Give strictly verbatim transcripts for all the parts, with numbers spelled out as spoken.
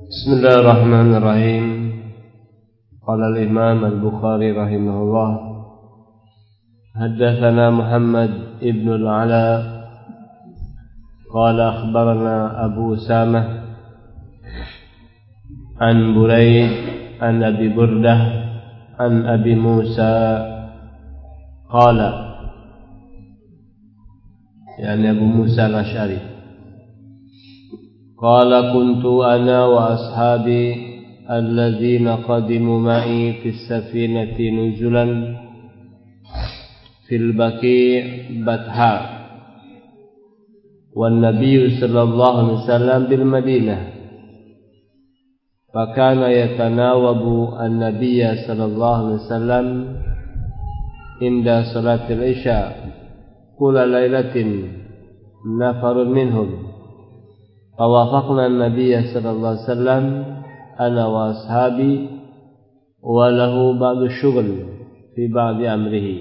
Bismillahirrahmanirrahim. Qala al-Imam al-Bukhari rahimahullah, haddatsana Muhammad ibn al-Ala qala akhbarana Abu Usamah an Burayd an Abi Burdah an Abi Musa qala, yani Abu Musa al-Asy'ari, qala kuntu ana wa ashabi alladzina qadimu ma'i fis safinati nuzulan fil Baqi' Batha wan Nabiy sallallahu alaihi wasallam bil Madinah, fakana yatanawabu an-Nabiy sallallahu alaihi wasallam inda salatil isya kulla lailatin nafarun minhum, fawafaqna an-Nabiy sallallahu alaihi wasallam ana wa ashabi wa lahu ba'du syughl fi ba'di amrihi.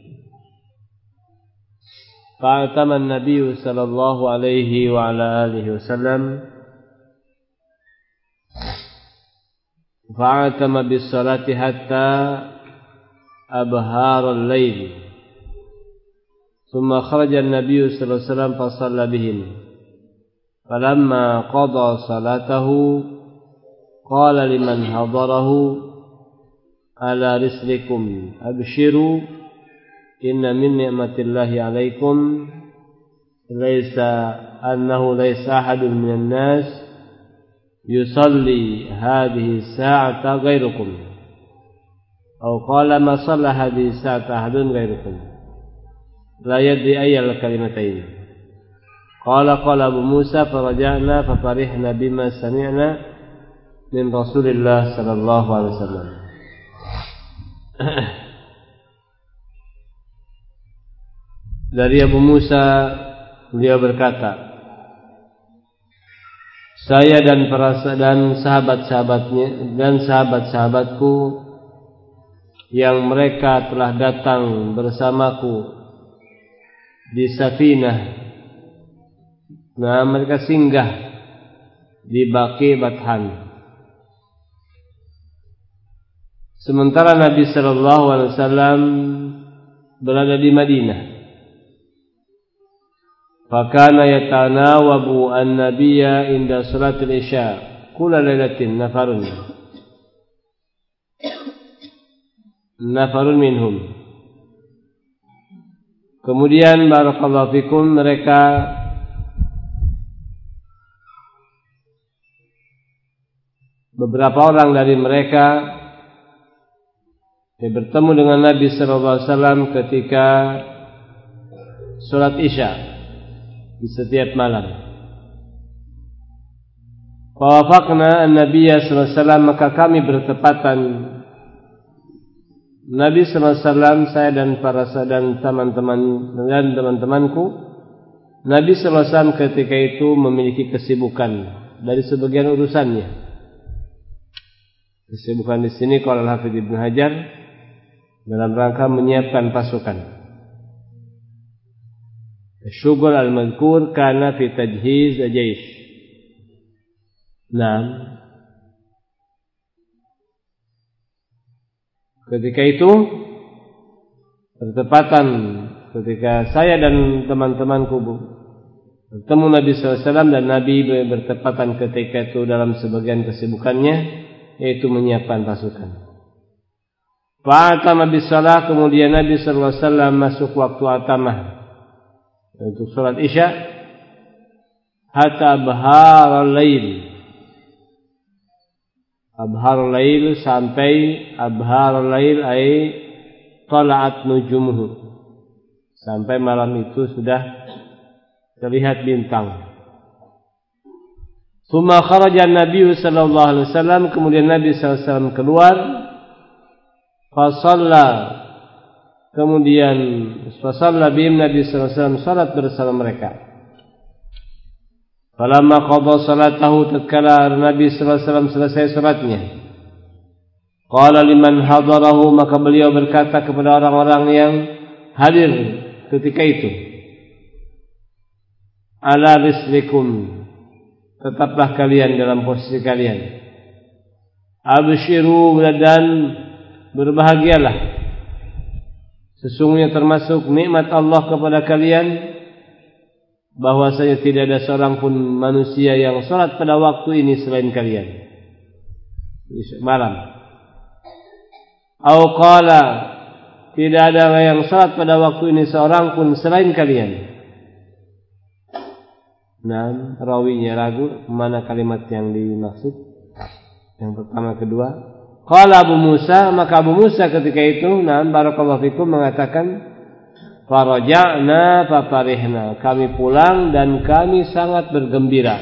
Fa'atama an-Nabiy sallallahu alaihi wa ala alihi wasallam fa'atama bis salati hatta abhar al-lail, thumma kharaja an-Nabiy sallallahu alaihi wasallam fa shalla bihim. فلما قضى صلاته قال لمن حضره على رسلكم أبشروا إن من نعمة الله عليكم ليس أنه ليس أحد من الناس يصلي هذه الساعة غيركم، أو قال ما صلى هذه الساعة أحد غيركم، لا يدري أي الكلمتين. Qala qala Abu Musa faraja'na fafarihna bima sami'na min Rasulillah sallallahu alaihi wasallam. Dari Abu Musa, beliau berkata, saya dan para dan sahabat-sahabatnya dan sahabat-sahabatku yang mereka telah datang bersamaku di Safinah, nah mereka singgah di Baqi' Bathan, sementara Nabi sallallahu alaihi wasallam berada di Madinah. Fakana yatanawabu an-nabiyya inda salatil isya kulla lailatin nafarun nafarun minhum. Kemudian barakallahu fikum, mereka beberapa orang dari mereka yang bertemu dengan Nabi sallallahu alaihi wasallam ketika salat Isya di setiap malam. Fawafaqna an-Nabiy sallallahu alaihi wasallam, maka kami bertepatan Nabi sallallahu alaihi wasallam, saya dan para dan teman-teman dan teman-temanku. Nabi sallallahu alaihi wasallam ketika itu memiliki kesibukan dari sebagian urusannya. Kesibukan di sini qala al-Hafidz Ibnu Hajar dalam rangka menyiapkan pasukan. Syughul al-madhkur kana fi tajhiz al-jaysh. Nah, ketika itu bertepatan ketika saya dan teman-temanku bertemu Nabi sallallahu alaihi wasallam, dan Nabi bertepatan ketika itu dalam sebagian kesibukannya, yaitu menyiapkan pasukan. Fa'atama bis shalah, kemudian Nabi sallallahu alaihi wasallam masuk waktu atamah untuk salat Isya hatta abharul lail. Abharul lail sampai abharul lail ay tala'at nujumuhu, sampai malam itu sudah terlihat bintang. Tsumma kharaja an-Nabiy sallallahu alaihi wasallam, kemudian Nabi sallallahu alaihi wasallam keluar, fa shalla, kemudian fa shalla bihim, Nabi sallallahu alaihi wasallam salat bersama mereka. Falamma qada salatahu, tatkala Nabi sallallahu alaihi wasallam selesai salatnya, qala liman hadarahu, maka beliau berkata kepada orang-orang yang hadir ketika itu, ala rislikum, tetaplah kalian dalam posisi kalian. Abshiru, dan berbahagialah, sesungguhnya termasuk nikmat Allah kepada kalian bahwasanya tidak ada seorang pun manusia yang salat pada waktu ini selain kalian. Malam. Au qala, tidak ada yang salat pada waktu ini seorang pun selain kalian. Nah, rawinya ragu mana kalimat yang dimaksud. Yang pertama, kedua. Qala Abu Musa, maka Abu Musa ketika itu, nah, barakallahu fikum, mengatakan, faraja'na fafarihna, kami pulang dan kami sangat bergembira.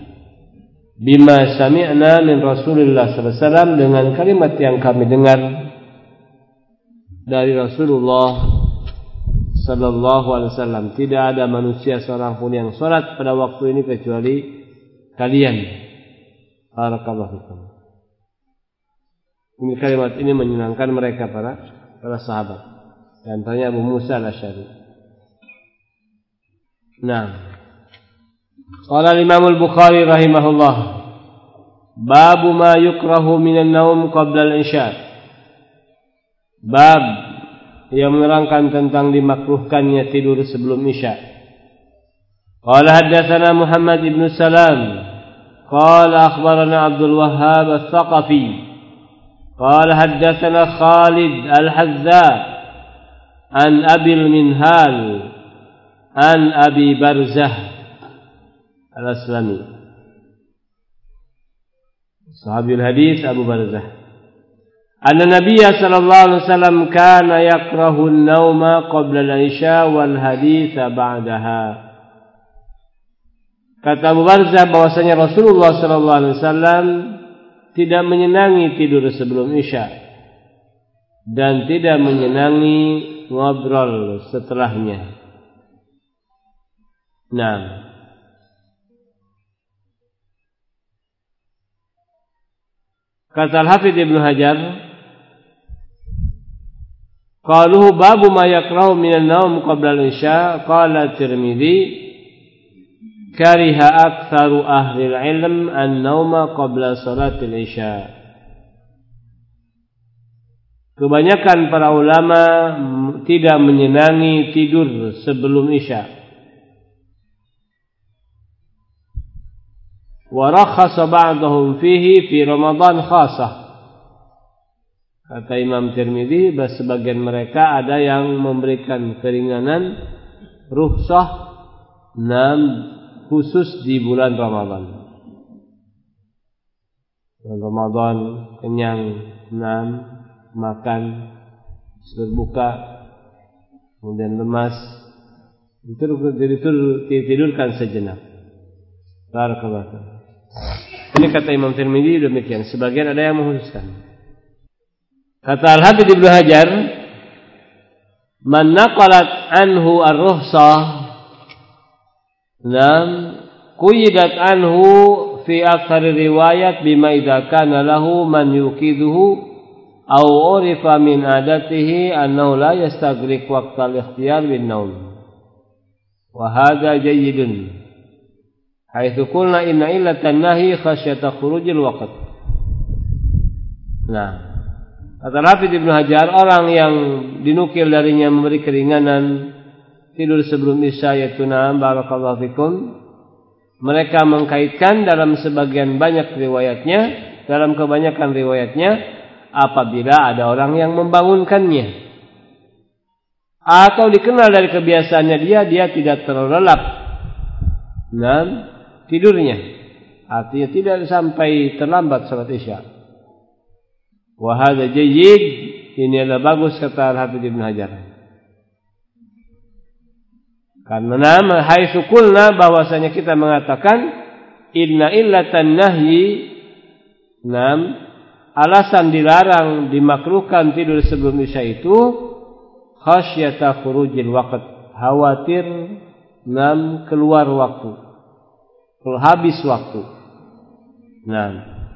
Bima sami'na min Rasulullah sallallahu alaihi wasallam, dengan kalimat yang kami dengar dari Rasulullah sallallahu alaihi wasallam. Tidak ada manusia seorang pun yang salat pada waktu ini kecuali kalian. Barakallahu fikum. Ini kalimat ini menyenangkan mereka para para sahabat. Di antaranya Abu Musa al-Asy'ari. Nah, qala Imam al-Bukhari rahimahullah, babu ma yukrahu minan naum qabla al-isya. Bab yang menerangkan tentang dimakruhkannya tidur sebelum isya. Qala haddatsana Muhammad ibn Salam, qala akhbarana Abdul Wahhab al-Thaqafi, qala haddatsana Khalid al-Hazza an Abil Minhal an Abi Barzah al-Aslami, sahabiul hadis Abu Barzah, anna Nabiyya sallallahu alaihi wasallam kana yakrahu an-nauma qabla al-isya wal haditha ba'daha. Kata Abu Barzah bahwasanya Rasulullah sallallahu alaihi wasallam tidak menyenangi tidur sebelum isya dan tidak menyenangi ngobrol setelahnya. Nah, kata Al-Hafidz Ibnu Hajar, qaluhu babu ma yakrahu minan naum qabla al-isya, qala Tirmidzi kariha aktsaru ahli al-ilm an-nauma qabla salatil isya. Kebanyakan para ulama tidak menyenangi tidur sebelum isya. Wa rakhasa ba'dahum fihi fi Ramadan khasah. Kata Imam Tirmidzi, sebagian mereka ada yang memberikan keringanan rukhsah enam khusus di bulan Ramadan. Bulan Ramadan kenyang enam, makan, berbuka, kemudian lemas, ditidurkan sejenak. Barakallahu. Ini kata Imam Tirmidzi demikian. Sebagian ada yang mengkhususkan. Kata Al-Hafidz Ibnu Hajar, man naqalat anhu ar-ruhsah, lam quyidat anhu fi akthar riwayat bima idza kana lahu man yuqiduhu aw urifa min adatihi annahu la yastaghriq waqtal ikhtiyar bin naum. Wa hadha jayyidun haitsu qulna inna illatan nahi khasyata khurujil waqt. Nah, kata Hafidz Ibnu Hajar, orang yang dinukil darinya memberi keringanan tidur sebelum isya yaitu na'am barakallahu fikum, mereka mengkaitkan dalam sebagian banyak riwayatnya, dalam kebanyakan riwayatnya, apabila ada orang yang membangunkannya atau dikenal dari kebiasaannya dia dia tidak terlelap nah tidurnya, artinya tidak sampai terlambat salat isya. Wa hadza jayyid, ini adalah bagus kata Al-Hafidz Ibnu Hajar. Karena nama haitsu qulna, bahwasanya kita mengatakan inna illatan nahyi, nam alasan dilarang dimakruhkan tidur sebelum isya itu khasyata khurujil waqt, khawatir nam keluar waktu, habis waktu. Nam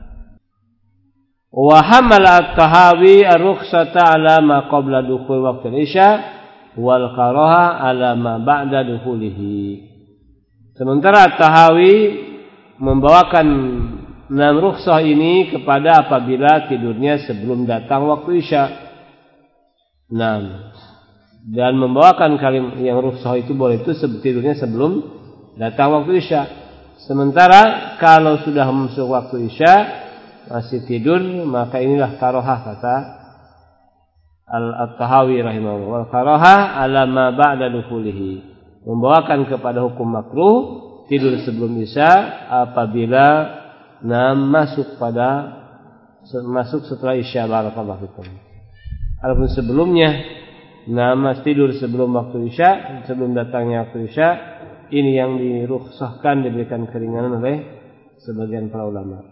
wa hamala at-tahawi ar-rukhsata ala ma qabla dukhul waqtil isya wal karaha ala ma ba'da dukhulihi. Sementara At-Tahawi membawakan Nah, rukhsah ini kepada apabila tidurnya sebelum datang waktu Isya. Nah, dan membawakan kalim yang rukhsah itu boleh itu tidurnya sebelum datang waktu Isya. Sementara kalau sudah masuk waktu Isya masih tidur, maka inilah karohah kata Al-Tahawi rahimahullah. Wal karohah ala ma ba'da dukhulihi, membawakan kepada hukum makruh tidur sebelum Isya apabila nah masuk pada masuk setelah Isya. Barakallahu fikum. Adapun sebelumnya nah mas tidur sebelum waktu Isya, sebelum datangnya waktu Isya, ini yang dirukhsahkan, diberikan keringanan oleh sebagian para ulama.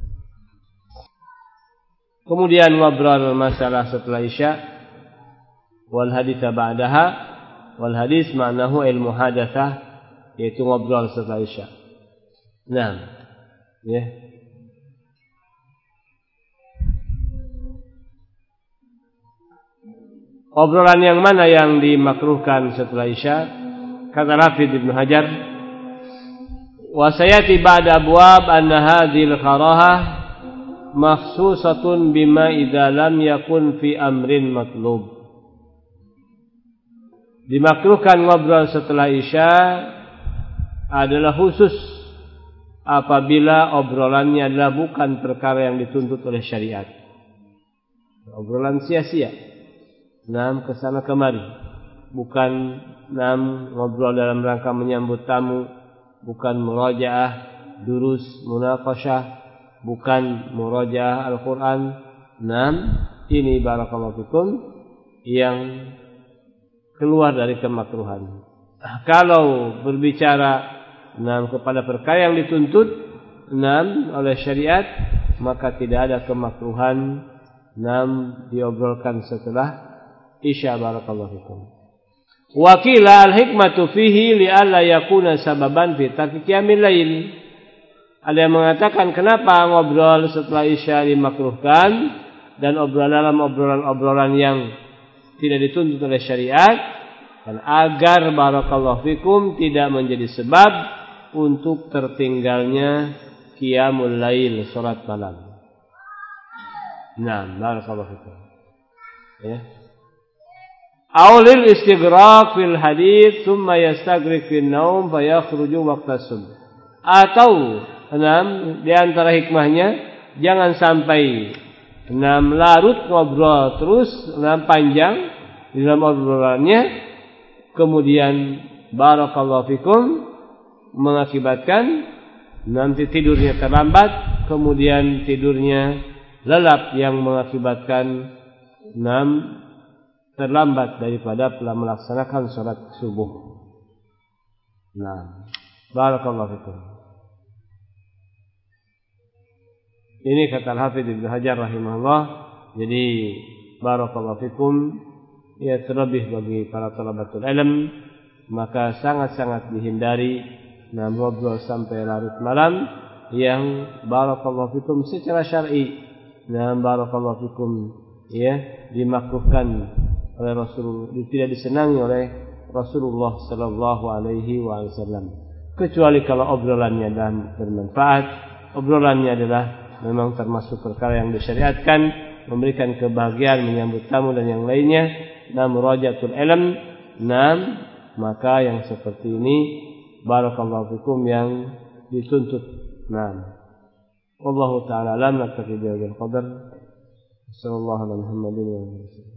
Kemudian ngobrol masalah setelah Isya, wal haditha ba'daha, wal hadis ma'nahu ilmu hadatsah, yaitu ngobrol setelah Isya. Nah, ya. Obrolan yang mana yang dimakruhkan setelah Isya? Kata Hafidz Ibnu Hajar, wa sayati ba'da abwab anna hadhil karahah makhsusatun bima idza lam yakun fi amrin matlub. Dimakruhkan ngobrol setelah Isya adalah khusus apabila obrolannya adalah bukan perkara yang dituntut oleh syariat. Obrolan sia-sia, nam kesana kemari, bukan nam ngobrol dalam rangka menyambut tamu, bukan murajaah, durus, munaqasyah, bukan murajaah Al-Quran. Nam ini barakallahu fikum yang keluar dari kemakruhan. Kalau berbicara nam kepada perkara yang dituntut nam oleh syariat, maka tidak ada kemakruhan nam diobrolkan setelah Isya. Barakallahu fikum. Wa qila al-hikmatu fihi li alla yakuna sababan fi tarki qiyamil lail. Ada yang mengatakan kenapa ngobrol setelah Isya dimakruhkan dan obrolan dalam obrolan-obrolan yang tidak dituntut oleh syariat, dan agar barakallahu fikum tidak menjadi sebab untuk tertinggalnya qiyamul lail, salat malam. Nah, barakallahu fikum. Ya. Aulil istighraq fil hadits thumma yastaghriq fil naum fa yakhruju waqta subh. Atau enam di antara hikmahnya, jangan sampai enam larut ngobrol terus enam panjang di dalam obrolannya, kemudian barakallahu fikum mengakibatkan nanti tidurnya terlambat, kemudian tidurnya lelap yang mengakibatkan enam terlambat daripada telah melaksanakan salat subuh. Nah, barakallahu fikum. Ini kata Hafidz Ibnu Hajar rahimahullah. Jadi barakallahu fikum, ya terlebih bagi para talabatul ilm, maka sangat-sangat dihindari nah ngobrol sampai larut malam yang barakallahu fikum secara syar'i, nah barakallahu fikum ya dimakruhkan oleh Rasul, tidak disenangi oleh Rasulullah sallallahu alaihi wasallam, kecuali kalau obrolannya dan bermanfaat, obrolannya adalah memang termasuk perkara yang disyariatkan, memberikan kebahagiaan, menyambut tamu dan yang lainnya, nam murajatul ilm, nam maka yang seperti ini barakallahu fikum yang dituntut. Nam wallahu taala alam, naktafi bihadzal qadar. Sallallahu alaihi wa sallam.